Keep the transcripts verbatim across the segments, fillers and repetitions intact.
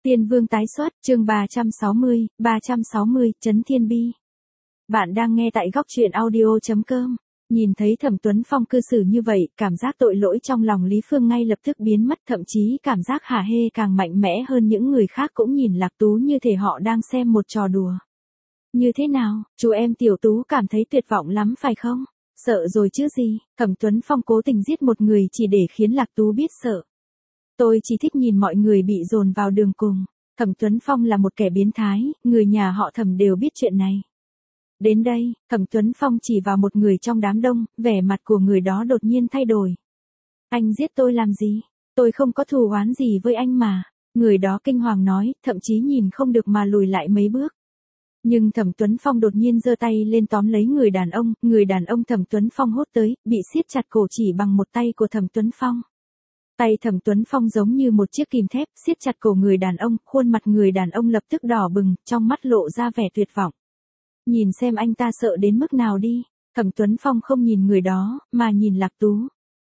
Tiên Vương tái xuất, chương ba trăm sáu mươi, ba trăm sáu mươi, Trấn Thiên Bi. Bạn đang nghe tại góc truyện audio chấm com. Nhìn thấy Thẩm Tuấn Phong cư xử như vậy, cảm giác tội lỗi trong lòng Lý Phương ngay lập tức biến mất, thậm chí cảm giác hả hê càng mạnh mẽ hơn, những người khác cũng nhìn Lạc Tú như thể họ đang xem một trò đùa. Như thế nào, chú em Tiểu Tú cảm thấy tuyệt vọng lắm phải không? Sợ rồi chứ gì, Thẩm Tuấn Phong cố tình giết một người chỉ để khiến Lạc Tú biết sợ. Tôi chỉ thích nhìn mọi người bị dồn vào đường cùng. Thẩm Tuấn Phong là một kẻ biến thái, người nhà họ Thẩm đều biết chuyện này. Đến đây, Thẩm Tuấn Phong chỉ vào một người trong đám đông, vẻ mặt của người đó đột nhiên thay đổi. Anh giết tôi làm gì? Tôi không có thù oán gì với anh mà. Người đó kinh hoàng nói, thậm chí nhìn không được mà lùi lại mấy bước. Nhưng Thẩm Tuấn Phong đột nhiên giơ tay lên tóm lấy người đàn ông, người đàn ông Thẩm Tuấn Phong hốt tới, bị siết chặt cổ chỉ bằng một tay của Thẩm Tuấn Phong. Tay Thẩm Tuấn Phong giống như một chiếc kìm thép, siết chặt cổ người đàn ông, khuôn mặt người đàn ông lập tức đỏ bừng, trong mắt lộ ra vẻ tuyệt vọng. Nhìn xem anh ta sợ đến mức nào đi. Thẩm Tuấn Phong không nhìn người đó, mà nhìn Lạc Tú.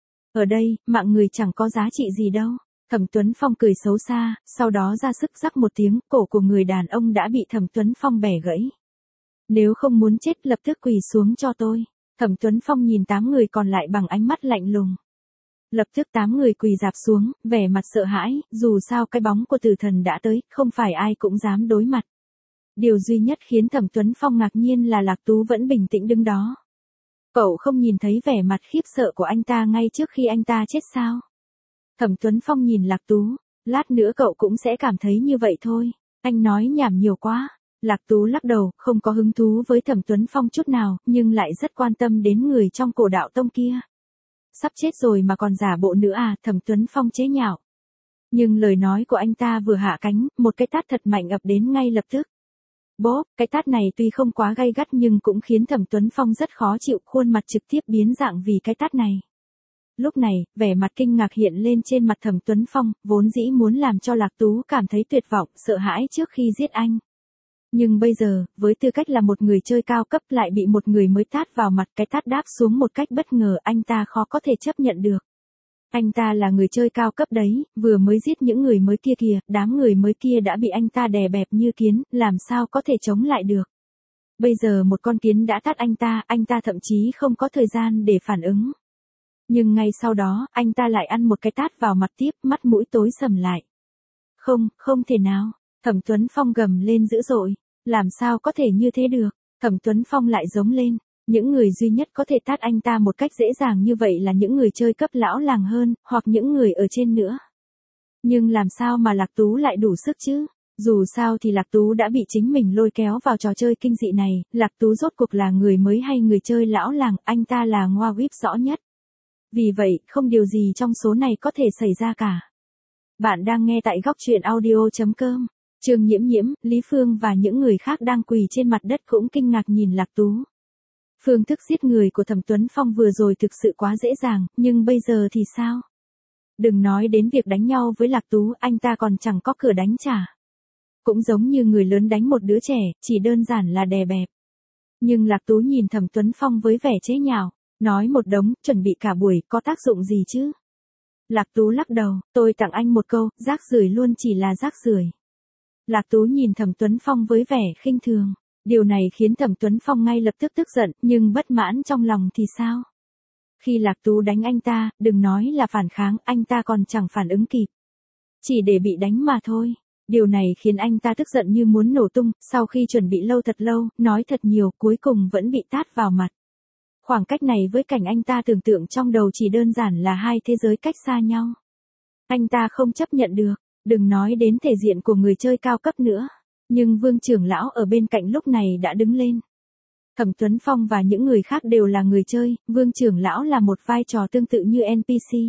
Ở đây, mạng người chẳng có giá trị gì đâu. Thẩm Tuấn Phong cười xấu xa, sau đó ra sức rắc một tiếng, cổ của người đàn ông đã bị Thẩm Tuấn Phong bẻ gãy. Nếu không muốn chết lập tức quỳ xuống cho tôi. Thẩm Tuấn Phong nhìn tám người còn lại bằng ánh mắt lạnh lùng. Lập tức tám người quỳ rạp xuống, vẻ mặt sợ hãi, dù sao cái bóng của tử thần đã tới, không phải ai cũng dám đối mặt. Điều duy nhất khiến Thẩm Tuấn Phong ngạc nhiên là Lạc Tú vẫn bình tĩnh đứng đó. Cậu không nhìn thấy vẻ mặt khiếp sợ của anh ta ngay trước khi anh ta chết sao? Thẩm Tuấn Phong nhìn Lạc Tú, lát nữa cậu cũng sẽ cảm thấy như vậy thôi, anh nói nhảm nhiều quá. Lạc Tú lắc đầu, không có hứng thú với Thẩm Tuấn Phong chút nào, nhưng lại rất quan tâm đến người trong cổ đạo tông kia. Sắp chết rồi mà còn giả bộ nữa à, Thẩm Tuấn Phong chế nhạo. Nhưng lời nói của anh ta vừa hạ cánh, một cái tát thật mạnh ập đến ngay lập tức. Bốp, cái tát này tuy không quá gay gắt nhưng cũng khiến Thẩm Tuấn Phong rất khó chịu, khuôn mặt trực tiếp biến dạng vì cái tát này. Lúc này, vẻ mặt kinh ngạc hiện lên trên mặt Thẩm Tuấn Phong, vốn dĩ muốn làm cho Lạc Tú cảm thấy tuyệt vọng, sợ hãi trước khi giết anh. Nhưng bây giờ, với tư cách là một người chơi cao cấp lại bị một người mới tát vào mặt, cái tát đáp xuống một cách bất ngờ, anh ta khó có thể chấp nhận được. Anh ta là người chơi cao cấp đấy, vừa mới giết những người mới kia kìa, đám người mới kia đã bị anh ta đè bẹp như kiến, làm sao có thể chống lại được. Bây giờ một con kiến đã tát anh ta, anh ta thậm chí không có thời gian để phản ứng. Nhưng ngay sau đó, anh ta lại ăn một cái tát vào mặt tiếp, mắt mũi tối sầm lại. Không, không thể nào. Thẩm Tuấn Phong gầm lên dữ dội. Làm sao có thể như thế được? Thẩm Tuấn Phong lại giống lên. Những người duy nhất có thể tát anh ta một cách dễ dàng như vậy là những người chơi cấp lão làng hơn, hoặc những người ở trên nữa. Nhưng làm sao mà Lạc Tú lại đủ sức chứ? Dù sao thì Lạc Tú đã bị chính mình lôi kéo vào trò chơi kinh dị này, Lạc Tú rốt cuộc là người mới hay người chơi lão làng, anh ta là ngoa whip rõ nhất. Vì vậy, không điều gì trong số này có thể xảy ra cả. Bạn đang nghe tại góc truyện audio chấm com. Trương Nhiễm Nhiễm, Lý Phương và những người khác đang quỳ trên mặt đất cũng kinh ngạc nhìn Lạc Tú. Phương thức giết người của Thẩm Tuấn Phong vừa rồi thực sự quá dễ dàng, nhưng bây giờ thì sao? Đừng nói đến việc đánh nhau với Lạc Tú, anh ta còn chẳng có cửa đánh trả. Cũng giống như người lớn đánh một đứa trẻ, chỉ đơn giản là đè bẹp. Nhưng Lạc Tú nhìn Thẩm Tuấn Phong với vẻ chế nhạo, nói một đống, chuẩn bị cả buổi, có tác dụng gì chứ? Lạc Tú lắc đầu, tôi tặng anh một câu, rác rưởi luôn chỉ là rác rưởi. Lạc Tú nhìn Thẩm Tuấn Phong với vẻ khinh thường. Điều này khiến Thẩm Tuấn Phong ngay lập tức tức giận, nhưng bất mãn trong lòng thì sao? Khi Lạc Tú đánh anh ta, đừng nói là phản kháng, anh ta còn chẳng phản ứng kịp. Chỉ để bị đánh mà thôi. Điều này khiến anh ta tức giận như muốn nổ tung, sau khi chuẩn bị lâu thật lâu, nói thật nhiều, cuối cùng vẫn bị tát vào mặt. Khoảng cách này với cảnh anh ta tưởng tượng trong đầu chỉ đơn giản là hai thế giới cách xa nhau. Anh ta không chấp nhận được, đừng nói đến thể diện của người chơi cao cấp nữa. Nhưng Vương trưởng lão ở bên cạnh lúc này đã đứng lên. Thẩm Tuấn Phong và những người khác đều là người chơi, Vương trưởng lão là một vai trò tương tự như en pê xê.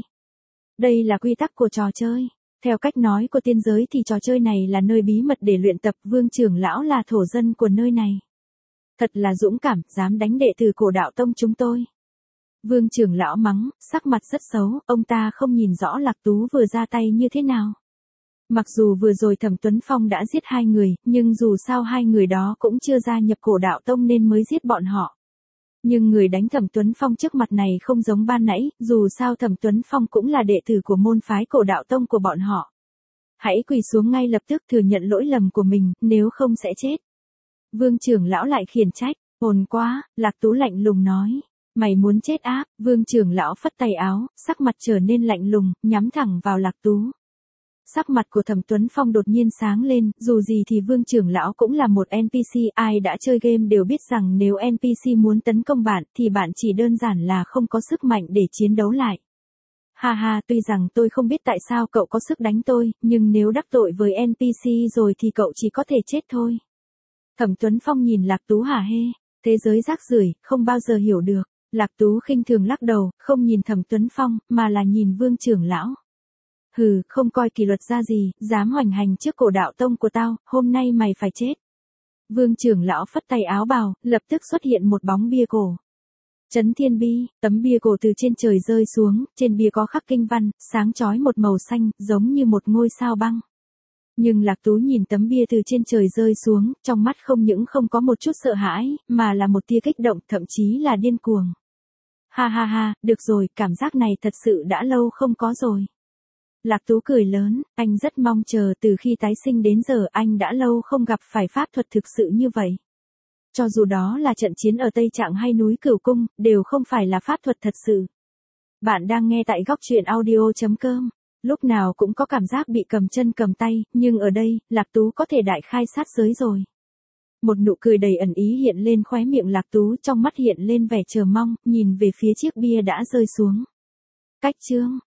Đây là quy tắc của trò chơi. Theo cách nói của tiên giới thì trò chơi này là nơi bí mật để luyện tập, Vương trưởng lão là thổ dân của nơi này. Thật là dũng cảm, dám đánh đệ tử cổ đạo tông chúng tôi. Vương trưởng lão mắng, sắc mặt rất xấu, ông ta không nhìn rõ Lạc Tú vừa ra tay như thế nào. Mặc dù vừa rồi Thẩm Tuấn Phong đã giết hai người, nhưng dù sao hai người đó cũng chưa gia nhập cổ đạo tông nên mới giết bọn họ. Nhưng người đánh Thẩm Tuấn Phong trước mặt này không giống ban nãy, dù sao Thẩm Tuấn Phong cũng là đệ tử của môn phái cổ đạo tông của bọn họ. Hãy quỳ xuống ngay lập tức thừa nhận lỗi lầm của mình, nếu không sẽ chết. Vương trưởng lão lại khiển trách, ồn quá, Lạc Tú lạnh lùng nói. Mày muốn chết áp, Vương trưởng lão phất tay áo, sắc mặt trở nên lạnh lùng, nhắm thẳng vào Lạc Tú. Sắc mặt của Thẩm Tuấn Phong đột nhiên sáng lên, dù gì thì Vương trưởng lão cũng là một en pê xê, ai đã chơi game đều biết rằng nếu en pê xê muốn tấn công bạn thì bạn chỉ đơn giản là không có sức mạnh để chiến đấu lại. Ha ha, tuy rằng tôi không biết tại sao cậu có sức đánh tôi, nhưng nếu đắc tội với en pê xê rồi thì cậu chỉ có thể chết thôi. Thẩm Tuấn Phong nhìn Lạc Tú hả hê, thế giới rác rưởi, không bao giờ hiểu được. Lạc Tú khinh thường lắc đầu, không nhìn Thẩm Tuấn Phong, mà là nhìn Vương trưởng lão. Hừ, không coi kỷ luật ra gì, dám hoành hành trước cổ đạo tông của tao, hôm nay mày phải chết. Vương trưởng lão phất tay áo bào, lập tức xuất hiện một bóng bia cổ. Chấn Thiên Bi, tấm bia cổ từ trên trời rơi xuống, trên bia có khắc kinh văn, sáng chói một màu xanh, giống như một ngôi sao băng. Nhưng Lạc Tú nhìn tấm bia từ trên trời rơi xuống, trong mắt không những không có một chút sợ hãi, mà là một tia kích động, thậm chí là điên cuồng. Ha ha ha, được rồi, cảm giác này thật sự đã lâu không có rồi. Lạc Tú cười lớn, anh rất mong chờ từ khi tái sinh đến giờ anh đã lâu không gặp phải pháp thuật thực sự như vậy. Cho dù đó là trận chiến ở Tây Trạng hay núi Cửu Cung, đều không phải là pháp thuật thật sự. Bạn đang nghe tại góc truyện audio chấm com. Lúc nào cũng có cảm giác bị cầm chân cầm tay, nhưng ở đây, Lạc Tú có thể đại khai sát giới rồi. Một nụ cười đầy ẩn ý hiện lên khóe miệng Lạc Tú, trong mắt hiện lên vẻ chờ mong, nhìn về phía chiếc bia đã rơi xuống. Cách chương